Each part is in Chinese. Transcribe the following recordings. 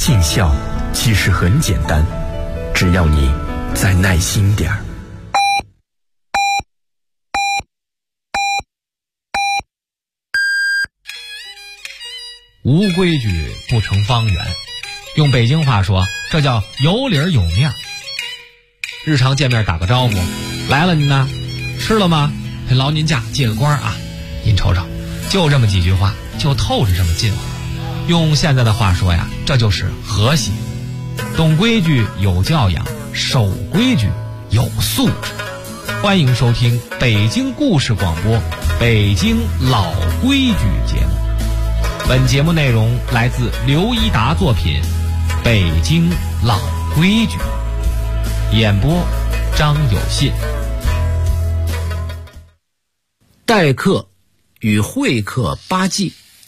尽孝其实很简单，只要你再耐心点儿。 无规矩不成方圆，用北京话说，这叫有理儿有面儿。日常见面打个招呼，来了您呢，吃了吗？劳您驾，借个光啊！您瞅瞅，就这么几句话，就透着这么近乎。用现在的话说呀，这就是和谐。懂规矩有教养，守规矩有素质。欢迎收听北京故事广播《北京老规矩》节目。本节目内容来自刘一达作品《北京老规矩》，演播张有信。 待客与会客八忌。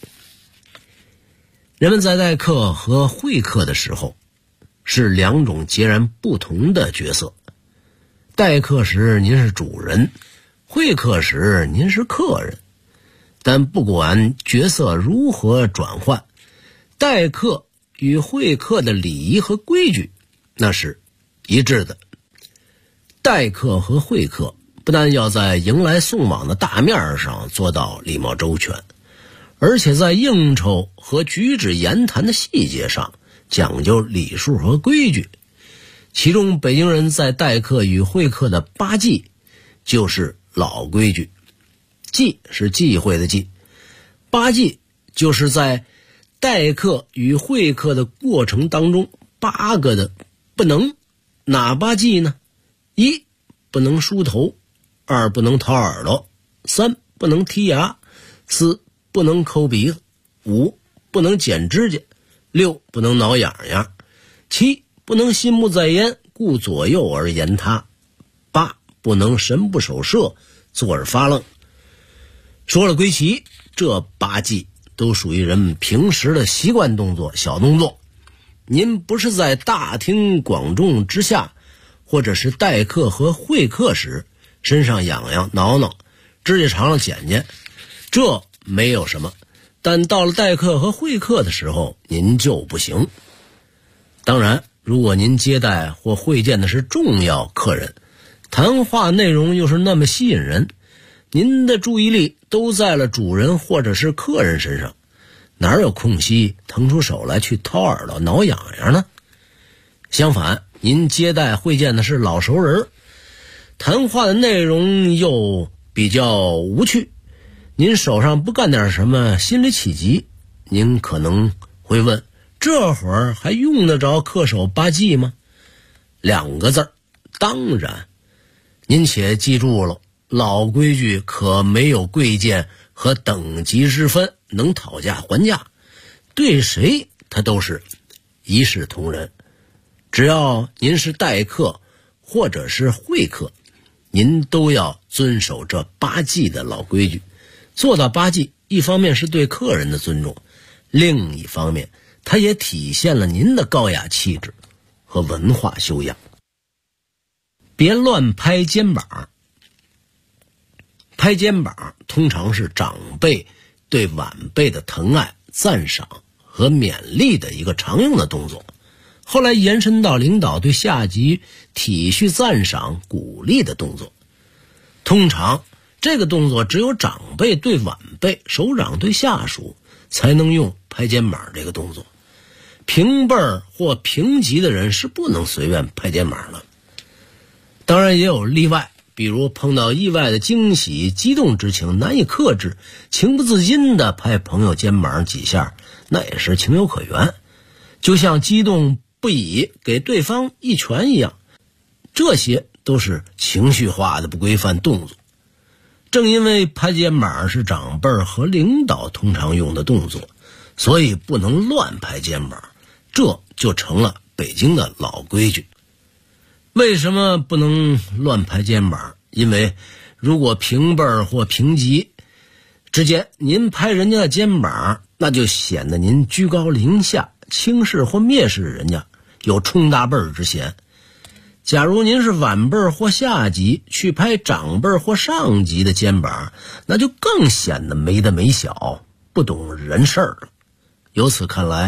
人们在待客和会客的时候是两种截然不同的角色。待客时您是主人，会客时您是客人。但不管角色如何转换，待客与会客的礼仪和规矩那是一致的。待客和会客不但要在迎来送往的大面上做到礼貌周全，而且在应酬和举止言谈的细节上讲究礼数和规矩。其中北京人在待客与会客的八忌就是老规矩。忌是忌讳的忌，八忌就是在待客与会客的过程当中八个的不能。哪八忌呢？一，不能梳头；二，不能掏耳朵；三，不能剔牙；四，不能抠鼻子；五，不能剪指甲；六，不能挠痒痒；七，不能心不在焉，顾左右而言他；八，不能神不守舍，坐而发愣。说了归齐，这八忌都属于人们平时的习惯动作、小动作。您不是在大庭广众之下，或者是待客和会客时身上痒痒挠挠，指甲长了剪剪，这没有什么。但到了待客和会客的时候，您就不行。当然，如果您接待或会见的是重要客人，谈话内容又是那么吸引人，您的注意力都在了主人或者是客人身上，哪有空隙腾出手来去掏耳朵挠痒痒呢？相反，您接待会见的是老熟人，谈话的内容又比较无趣，您手上不干点什么，心里起急，您可能会问，这会儿还用得着恪守八忌吗？两个字，当然。您且记住了，老规矩可没有贵贱和等级之分，能讨价还价，对谁他都是一视同仁。只要您是待客或者是会客，您都要遵守这八忌的老规矩。做到八忌，一方面是对客人的尊重，另一方面它也体现了您的高雅气质和文化修养。别乱拍肩膀。拍肩膀通常是长辈对晚辈的疼爱、赞赏和勉励的一个常用的动作，后来延伸到领导对下级体恤、赞赏、鼓励的动作。通常这个动作只有长辈对晚辈、首长对下属才能用拍肩膀这个动作，平辈或平级的人是不能随便拍肩膀的。当然也有例外，比如碰到意外的惊喜、激动之情难以克制，情不自禁地拍朋友肩膀几下，那也是情有可原，就像激动不已给对方一拳一样，这些都是情绪化的不规范动作。正因为拍肩膀是长辈和领导通常用的动作，所以不能乱拍肩膀，这就成了北京的老规矩。为什么不能乱拍肩膀？因为如果平辈或平级之间您拍人家的肩膀，那就显得您居高临下，轻视或蔑视人家，有冲大辈之嫌。假如您是晚辈或下级去拍长辈或上级的肩膀，那就更显得没大没小，不懂人事了。由此看来，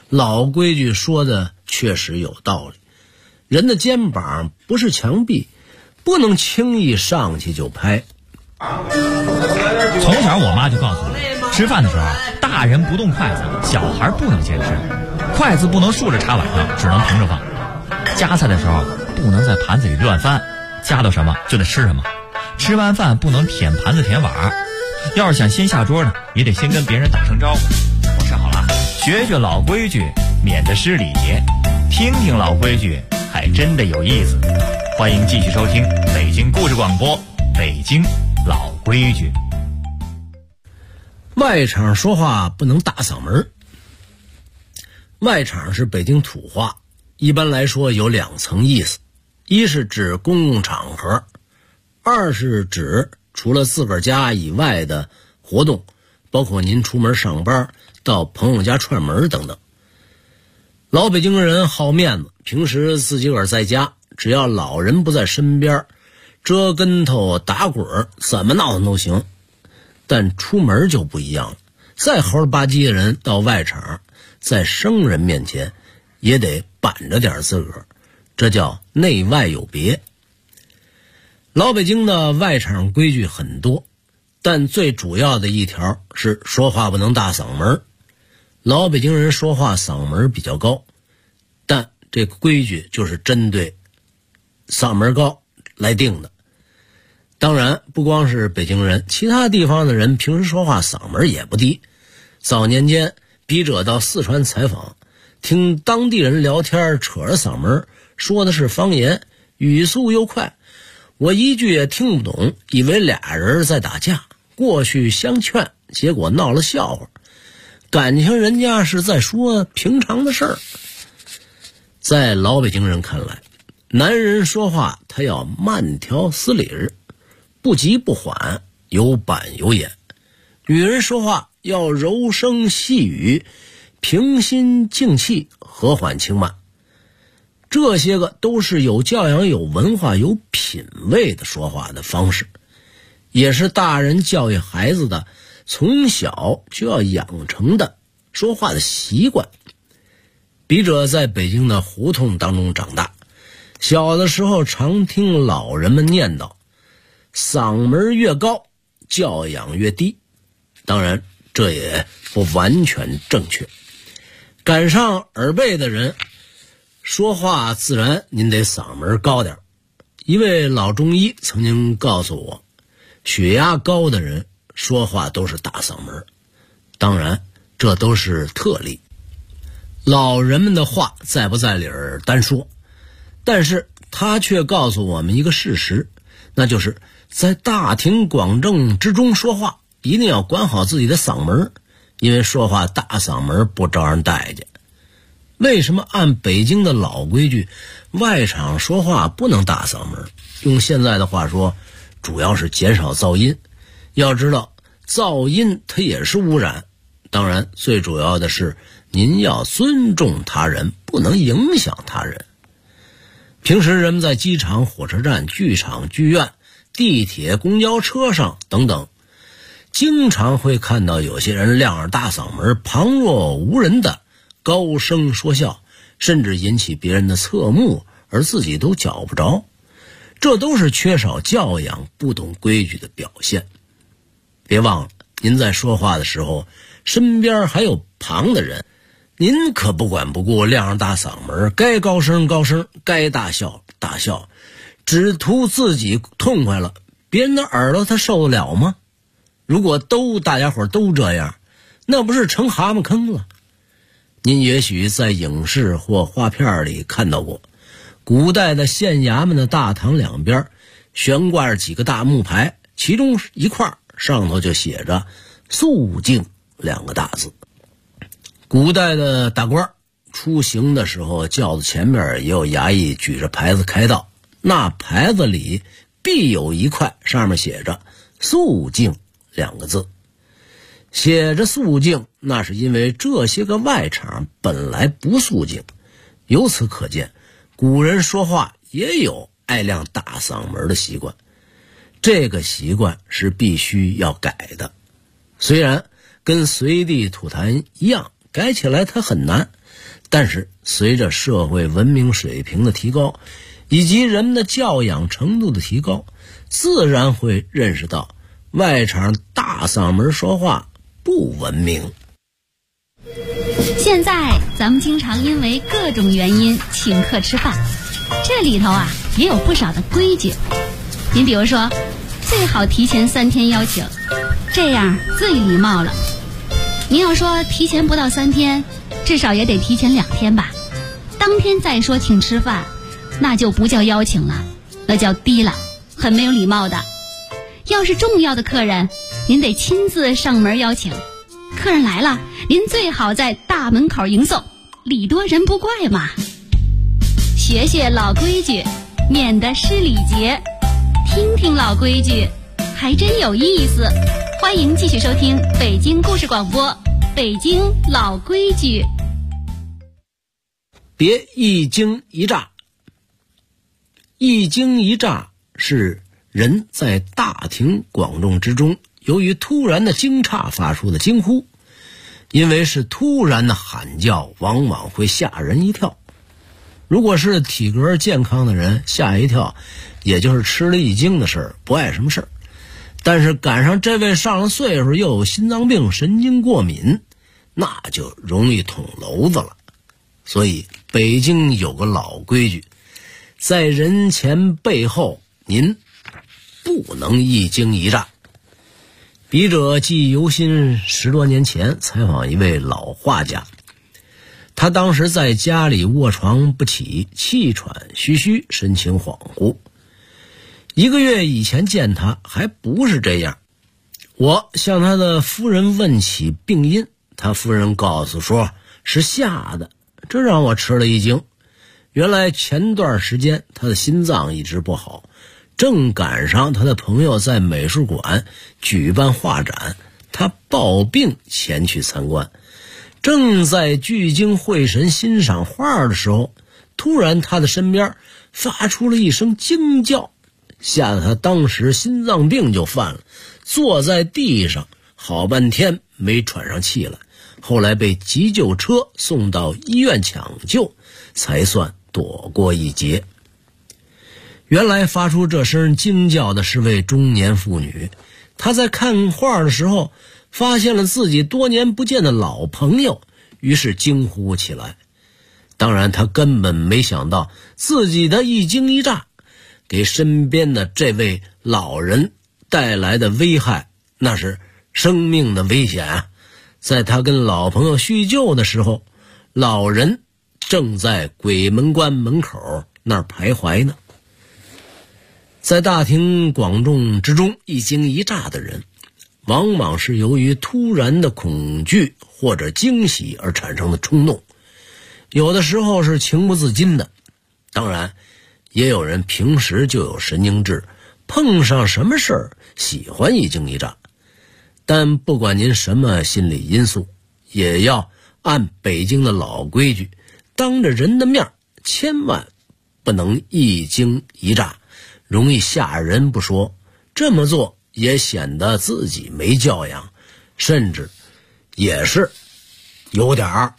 老规矩说的确实有道理，人的肩膀不是墙壁，不能轻易上去就拍。 从小我妈就告诉我，吃饭的时候大人不动筷子，小孩不能先吃，筷子不能竖着插碗上，只能平着放。夹菜的时候不能在盘子里乱翻，夹到什么就得吃什么。吃完饭不能舔盘子舔碗，要是想先下桌呢，也得先跟别人打声招呼。我吃好了，学学老规矩，免得失礼节。听听老规矩，还真的有意思。欢迎继续收听北京故事广播，北京老规矩。 外场说话不能大嗓门。外场是北京土话，一般来说有2层意思，一是指公共场合，二是指除了自个儿家以外的活动，包括您出门上班、到朋友家串门等等。老北京人好面子，平时自己个儿在家，只要老人不在身边，折跟头打滚怎么闹腾都行。但出门就不一样了，再猴吧唧的人到外场，在生人面前也得板着点自个儿，这叫内外有别。老北京的外场规矩很多，但最主要的一条是说话不能大嗓门。老北京人说话嗓门比较高，但这个规矩就是针对嗓门高来定的。当然不光是北京人，其他地方的人平时说话嗓门也不低。早年间笔者到四川采访，听当地人聊天扯着嗓门说的是方言，语速又快，我一句也听不懂，以为俩人在打架，过去相劝，结果闹了笑话，感情人家是在说平常的事儿。在老北京人看来，男人说话他要慢条斯理，不急不缓，有板有眼；女人说话要柔声细语，平心静气，和缓轻慢。这些个都是有教养、有文化、有品位的说话的方式，也是大人教育孩子的从小就要养成的说话的习惯。笔者在北京的胡同当中长大，小的时候常听老人们念叨，嗓门越高，教养越低。当然这也不完全正确，赶上耳背的人说话自然您得嗓门高点。一位老中医曾经告诉我，血压高的人说话都是大嗓门，当然这都是特例，老人们的话在不在理儿单说，但是他却告诉我们一个事实，那就是在大庭广众之中说话一定要管好自己的嗓门，因为说话大嗓门不招人待见。为什么按北京的老规矩，外场说话不能大嗓门？用现在的话说，主要是减少噪音。要知道噪音它也是污染，当然最主要的是您要尊重他人，不能影响他人。平时人们在机场、火车站、剧场、剧院、地铁、公交车上等等，经常会看到有些人亮着大嗓门，旁若无人的高声说笑，甚至引起别人的侧目，而自己都觉不着。这都是缺少教养、不懂规矩的表现。别忘了，您在说话的时候，身边还有旁的人，您可不管不顾，亮着大嗓门，该高声高声，该大笑大笑，只图自己痛快了，别人的耳朵他受得了吗？如果大家伙都这样，那不是成蛤蟆坑了。您也许在影视或画片里看到过，古代的县衙门的大堂两边悬挂着几个大木牌，其中一块上头就写着肃静2个大字。古代的大官出行的时候，轿子前面也有衙役举着牌子开道，那牌子里必有一块上面写着肃静2个字。写着肃静，那是因为这些个外场本来不肃静。由此可见，古人说话也有爱亮大嗓门的习惯，这个习惯是必须要改的。虽然跟随地吐痰一样，改起来它很难， 但是随着社会文明水平的提高，以及人们的教养程度的提高，自然会认识到外场大嗓门说话不文明。 现在咱们经常因为各种原因请客吃饭，这里头也有不少的规矩。您比如说，最好提前3天邀请，这样最礼貌了。您要说提前不到3天，至少也得提前2天吧。当天再说请吃饭，那就不叫邀请了，那叫低了，很没有礼貌的。要是重要的客人，您得亲自上门邀请。客人来了，您最好在大门口迎送，礼多人不怪嘛。学学老规矩，免得失礼节。听听老规矩，还真有意思。欢迎继续收听北京故事广播，北京老规矩。 别一惊一乍。一惊一乍是人在大庭广众之中，由于突然的惊诧发出的惊呼。因为是突然的喊叫，往往会吓人一跳。如果是体格健康的人，吓一跳也就是吃了一惊的事儿，不碍什么事儿。但是赶上这位上了岁数，又有心脏病、神经过敏，那就容易捅娄子了。所以北京有个老规矩，在人前背后您不能一惊一乍。笔者记忆犹新，10多年前采访一位老画家，他当时在家里卧床不起，气喘吁吁，神情恍惚。1个月以前见他还不是这样，我向他的夫人问起病因，他夫人告诉说是吓的，这让我吃了一惊。原来前段时间他的心脏一直不好，正赶上他的朋友在美术馆举办画展，他抱病前去参观，正在聚精会神欣赏画的时候，突然他的身边发出了一声惊叫，吓得他当时心脏病就犯了，坐在地上好半天没喘上气来，后来被急救车送到医院抢救，才算躲过一劫。原来发出这声惊叫的是位中年妇女，她在看画的时候发现了自己多年不见的老朋友，于是惊呼起来。当然她根本没想到自己的一惊一乍给身边的这位老人带来的危害，那是生命的危险啊！在她跟老朋友叙旧的时候，老人正在鬼门关门口那儿徘徊呢。在大庭广众之中一惊一乍的人，往往是由于突然的恐惧或者惊喜而产生的冲动，有的时候是情不自禁的。当然也有人平时就有神经质，碰上什么事儿喜欢一惊一乍。但不管您什么心理因素，也要按北京的老规矩，当着人的面千万不能一惊一乍，容易吓人不说，这么做也显得自己没教养，甚至也是有点儿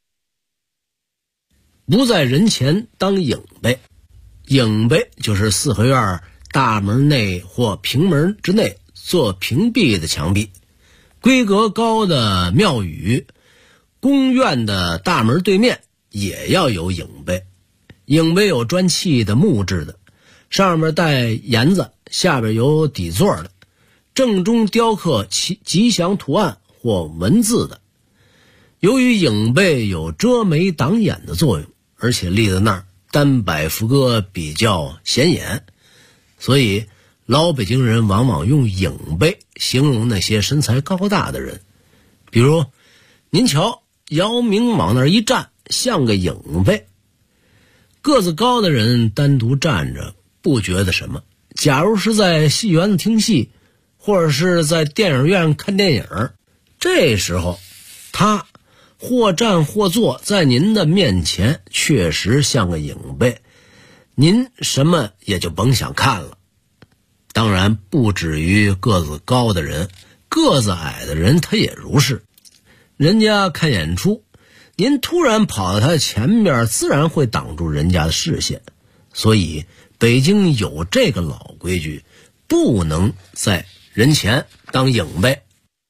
不在人前当影辈。影辈就是四合院大门内或平门之内做屏蔽的墙壁，规格高的庙宇、宫院的大门对面也要有影辈。影辈有砖砌的、木质的，上面带檐子，下边有底座的，正中雕刻吉祥图案或文字的。由于影辈有遮眉挡眼的作用，而且立在那儿单摆副歌比较显眼，所以老北京人往往用影辈形容那些身材高大的人。比如您瞧姚明往那儿一站，像个影辈。个子高的人单独站着不觉得什么，假如是在戏园子听戏，或者是在电影院看电影，这时候他或站或坐在您的面前，确实像个影辈，您什么也就甭想看了。当然不止于个子高的人，个子矮的人他也如是。人家看演出， 您突然跑到他前面，自然会挡住人家的视线。所以北京有这个老规矩，不能在人前当影呗。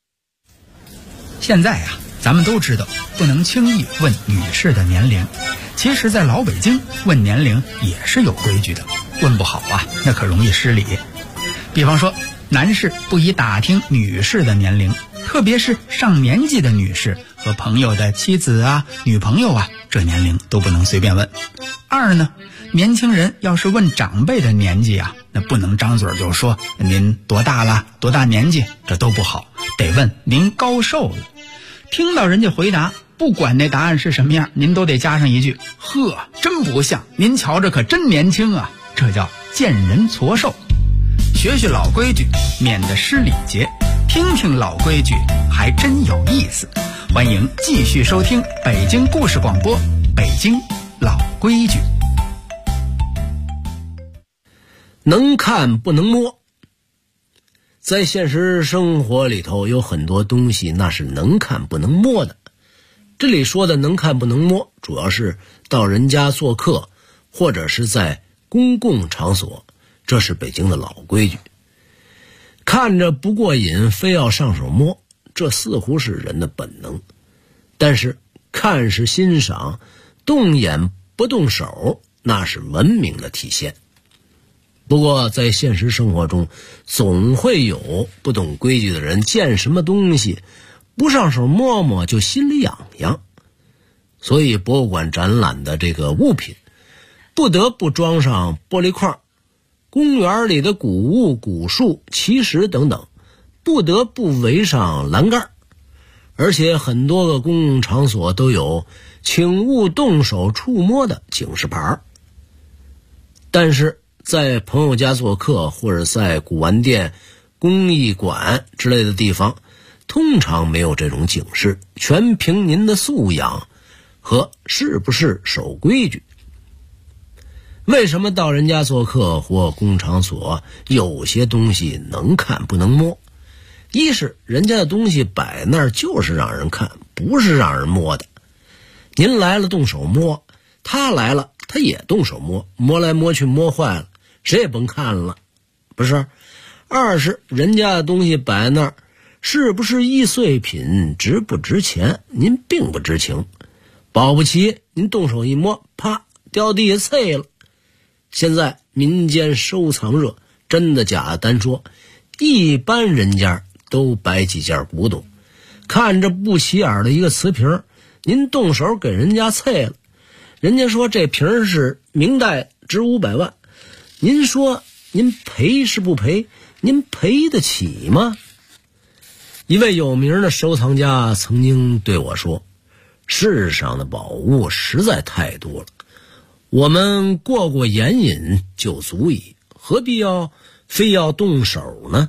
现在呀，咱们都知道不能轻易问女士的年龄，其实在老北京问年龄也是有规矩的，问不好啊，那可容易失礼。比方说，男士不宜打听女士的年龄，特别是上年纪的女士和朋友的妻子啊、女朋友啊，这年龄都不能随便问。二呢，年轻人要是问长辈的年纪啊，那不能张嘴就说您多大了、多大年纪，这都不好，得问您高寿了。听到人家回答，不管那答案是什么样，您都得加上一句：呵，真不像，您瞧着可真年轻啊。这叫见人矬寿。学学老规矩，免得失礼节；听听老规矩，还真有意思。欢迎继续收听北京故事广播，北京老规矩。 能看不能摸。在现实生活里头，有很多东西那是能看不能摸的。这里说的能看不能摸，主要是到人家做客，或者是在公共场所，这是北京的老规矩。看着不过瘾，非要上手摸，这似乎是人的本能。但是看是欣赏，动眼不动手，那是文明的体现。不过在现实生活中，总会有不懂规矩的人，见什么东西不上手摸摸就心里痒痒。所以博物馆展览的这个物品不得不装上玻璃块，公园里的古物、古树、奇石等等不得不围上栏杆，而且很多个公共场所都有请勿动手触摸的警示牌。但是在朋友家做客，或者在古玩店、工艺馆之类的地方，通常没有这种警示，全凭您的素养和是不是守规矩。为什么到人家做客或公场所，有些东西能看不能摸？一是人家的东西摆那儿就是让人看，不是让人摸的。您来了动手摸，他来了他也动手摸，摸来摸去摸坏了，谁也甭看了，不是？二是人家的东西摆那儿，是不是易碎品，值不值钱，您并不知情。保不齐您动手一摸，啪，掉地下碎了。现在民间收藏热，真的假的单说，一般人家都摆几件古董，看着不起眼的一个瓷瓶，您动手给人家碎了，人家说这瓶是明代，值500万，您说您赔是不赔？您赔得起吗？一位有名的收藏家曾经对我说，世上的宝物实在太多了，我们过眼瘾就足矣，何必非要动手呢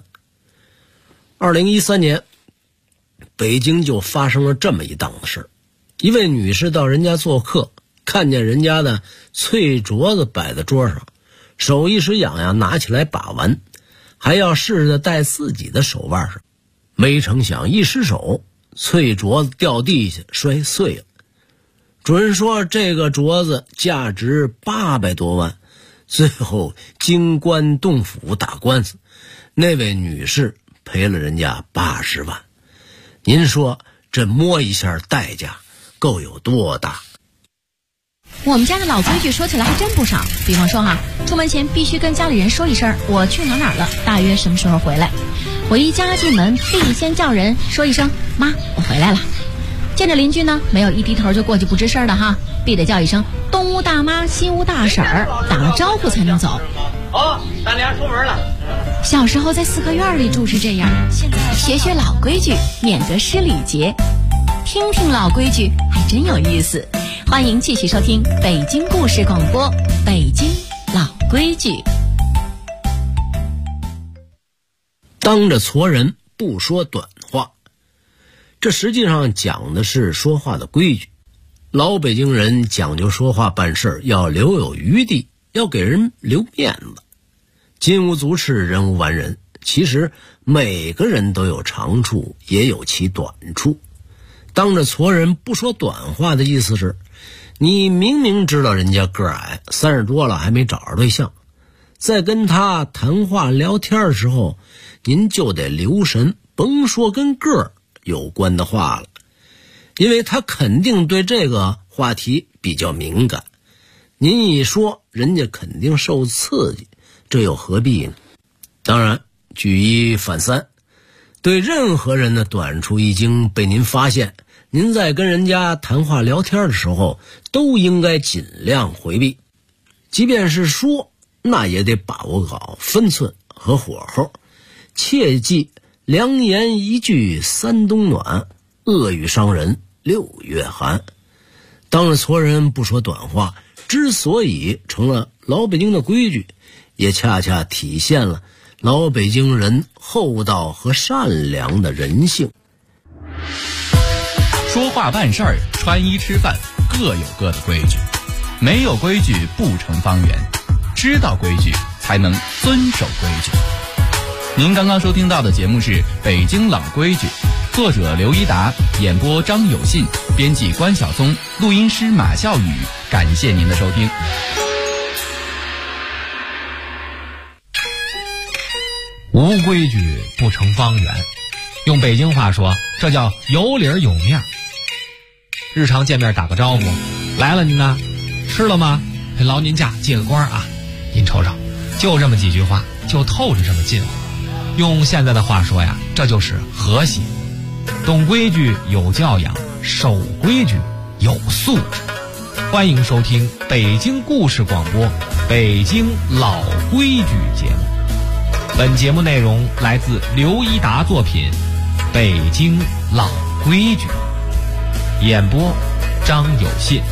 ？2013年北京就发生了这么一档子事儿。一位女士到人家做客，看见人家的翠镯子摆在桌上，手一时痒痒，拿起来把玩，还要试着戴自己的手腕上，没成想一失手，翠镯子掉地下摔碎了。准说这个镯子价值800多万，最后经官动府打官司，那位女士赔了人家80万。您说这摸一下代价够有多大？ 我们家的老规矩说起来还真不少，比方说出门前必须跟家里人说一声我去哪儿了，大约什么时候回来。回家进门必先叫人说一声妈，我回来了。见着邻居呢，没有一低头就过去不吱声的必得叫一声东屋大妈西屋大婶儿，打了招呼才能走。 咱俩出门了。 小时候在四合院里住是这样，现在学学老规矩，免得失礼节。听听老规矩还真有意思。欢迎继续收听北京故事广播，北京老规矩。 当着矬人不说短话，这实际上讲的是说话的规矩。老北京人讲究说话办事要留有余地，要给人留面子。金无足赤，人无完人。其实每个人都有长处，也有其短处。 当着矬人不说短话的意思是，你明明知道人家个儿矮，30多了还没找着对象，在跟他谈话聊天的时候，您就得留神，甭说跟个儿有关的话了，因为他肯定对这个话题比较敏感，您一说人家肯定受刺激，这又何必呢？当然举一反三，对任何人的短处一经被您发现，您在跟人家谈话聊天的时候都应该尽量回避，即便是说，那也得把握好分寸和火候，切记良言一句三冬暖，恶语伤人6月寒。当着矬人不说短话，之所以成了老北京的规矩，也恰恰体现了老北京人厚道和善良的人性。 说话办事儿，穿衣吃饭，各有各的规矩，没有规矩不成方圆，知道规矩才能遵守规矩。您刚刚收听到的节目是《北京老规矩》，作者刘一达，演播张有信，编辑关晓松，录音师马笑宇。感谢您的收听。 无规矩不成方圆，用北京话说，这叫有理有面。日常见面打个招呼，来了您呢，吃了吗？劳您驾，借个光啊！您瞅瞅，就这么几句话，就透着这么近乎。用现在的话说呀，这就是和谐。懂规矩有教养，守规矩有素质。欢迎收听北京故事广播《北京老规矩》节目。本节目内容来自刘一达作品《北京老规矩》，演播张有信。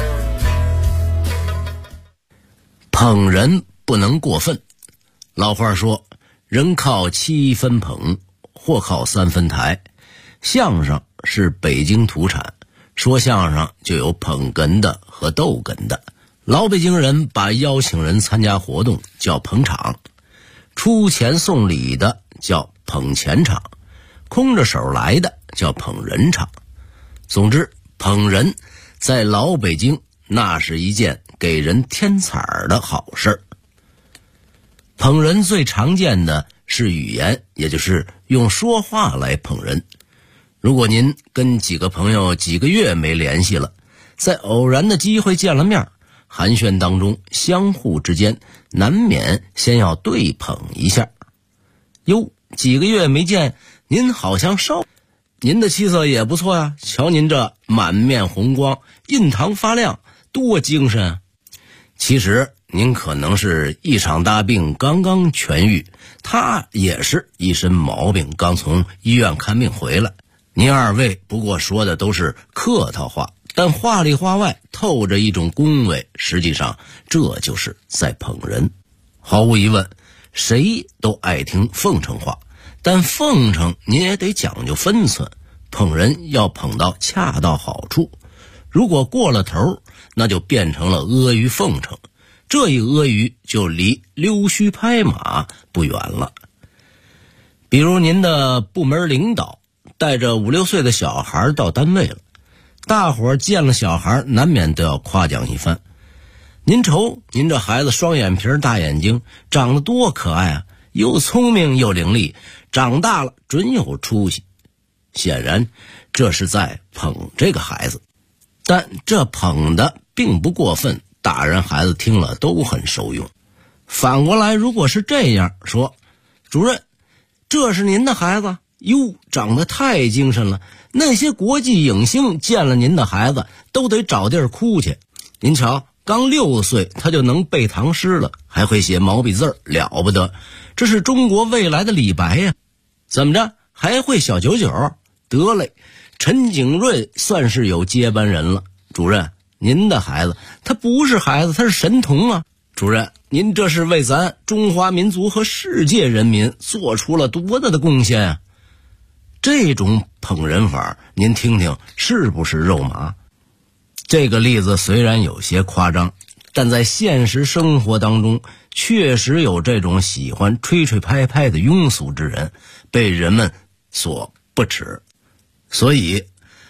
捧人不能过分。老话说，人靠7分捧，货靠3分抬。相声是北京土产，说相声就有捧哏的和逗哏的。老北京人把邀请人参加活动叫捧场，出钱送礼的叫捧钱场，空着手来的叫捧人场。总之，捧人在老北京那是一件给人添彩的好事。捧人最常见的是语言，也就是用说话来捧人。如果您跟几个朋友几个月没联系了，在偶然的机会见了面，寒暄当中相互之间难免先要对捧一下。哟，几个月没见，您好像瘦，您的气色也不错呀，瞧您这满面红光，印堂发亮，多精神啊！其实您可能是一场大病刚刚痊愈，他也是一身毛病刚从医院看病回来。您二位不过说的都是客套话，但话里话外透着一种恭维，实际上这就是在捧人。毫无疑问，谁都爱听奉承话，但奉承您也得讲究分寸，捧人要捧到恰到好处。如果过了头，那就变成了阿谀奉承，这一阿谀就离溜须拍马不远了。比如您的部门领导带着5、6岁的小孩到单位了，大伙儿见了小孩难免都要夸奖一番。您瞅您这孩子双眼皮大眼睛，长得多可爱啊，又聪明又伶俐，长大了准有出息。显然这是在捧这个孩子，但这捧的并不过分，大人孩子听了都很受用。反过来，如果是这样说，主任，这是您的孩子？哟，长得太精神了，那些国际影星见了您的孩子都得找地儿哭去。您瞧，刚6岁他就能背唐诗了，还会写毛笔字，了不得，这是中国未来的李白呀。怎么着，还会小九九？得嘞，陈景润算是有接班人了。主任，您的孩子他不是孩子，他是神童啊。主任，您这是为咱中华民族和世界人民做出了多大的贡献啊！这种捧人法，您听听是不是肉麻？这个例子虽然有些夸张，但在现实生活当中，确实有这种喜欢吹吹拍拍的庸俗之人，被人们所不齿。所以，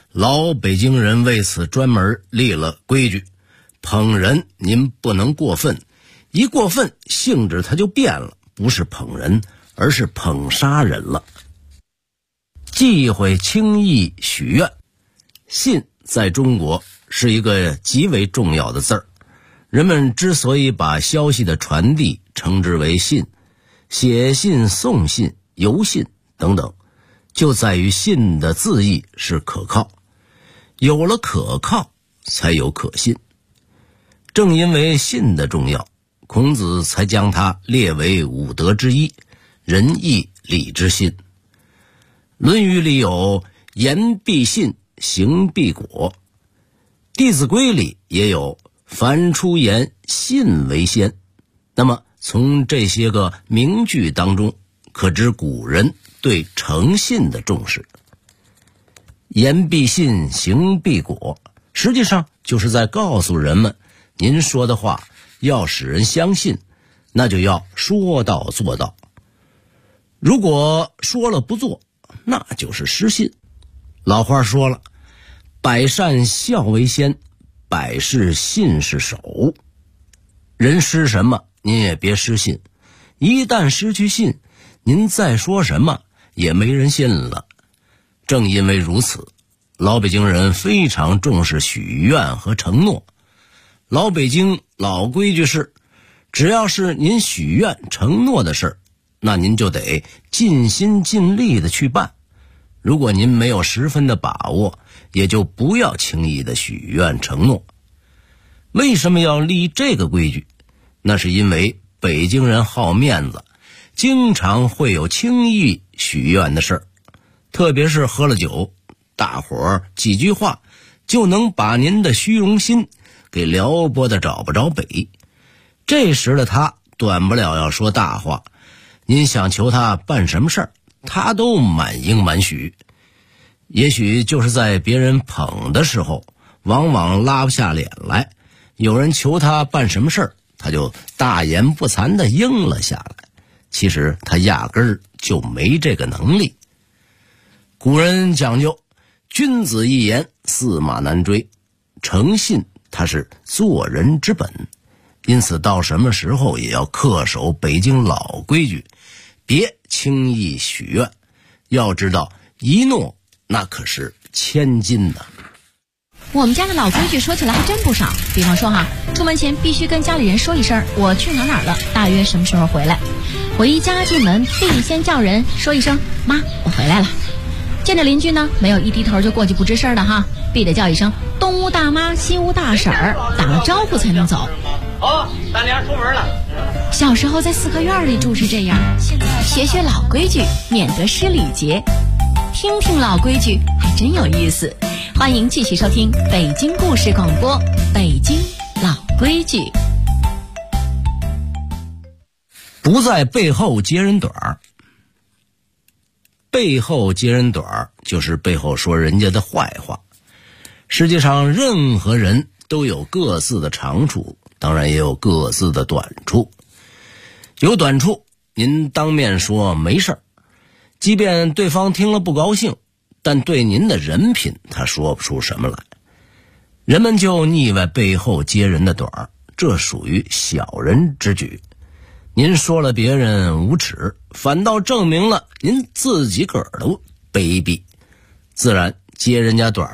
老北京人为此专门立了规矩，捧人您不能过分，一过分性质它就变了，不是捧人，而是捧杀人了。忌讳轻易许愿。信在中国是一个极为重要的字儿，人们之所以把消息的传递称之为信，写信、送信、邮信等等，就在于信的字义是可靠，有了可靠才有可信。正因为信的重要，孔子才将它列为五德之一，仁义礼智信。论语里有言必信，行必果，弟子规里也有凡出言，信为先。那么从这些个名句当中，可知古人对诚信的重视。言必信，行必果，实际上就是在告诉人们，您说的话要使人相信，那就要说到做到。如果说了不做，那就是失信。老话说了，百善孝为先，百事信是首。人失什么，您也别失信。一旦失去信，您再说什么也没人信了。正因为如此，老北京人非常重视许愿和承诺。老北京老规矩是，只要是您许愿承诺的事儿，那您就得尽心尽力的去办。如果您没有十分的把握，也就不要轻易的许愿承诺。为什么要立这个规矩？那是因为北京人好面子，经常会有轻易许愿的事儿，特别是喝了酒，大伙儿几句话就能把您的虚荣心给撩拨的找不着北。这时的他短不了要说大话，您想求他办什么事儿，他都满应满许。也许就是在别人捧的时候，往往拉不下脸来，有人求他办什么事儿，他就大言不惭地应了下来。其实他压根儿就没这个能力。古人讲究君子一言，驷马难追，诚信它是做人之本。因此到什么时候也要恪守北京老规矩，别轻易许愿。要知道一诺那可是千金呐。 我们家的老规矩说起来还真不少，比方说出门前必须跟家里人说一声我去哪儿了，大约什么时候回来。回家进门必先叫人说一声妈，我回来了。见着邻居呢，没有一低头就过去不吱声的必得叫一声东屋大妈西屋大婶儿，打了招呼才能走。 大娘出门了。 小时候在四合院里住是这样，现在学学老规矩，免得失礼节。听听老规矩还真有意思。欢迎继续收听北京故事广播，北京老规矩。 不在背后揭人短儿。背后揭人短儿就是背后说人家的坏话。实际上任何人都有各自的长处，当然也有各自的短处。有短处您当面说没事儿，即便对方听了不高兴，但对您的人品他说不出什么来。人们就腻歪背后揭人的短儿，这属于小人之举。您说了别人无耻，反倒证明了您自己个儿的卑鄙，自然揭人家短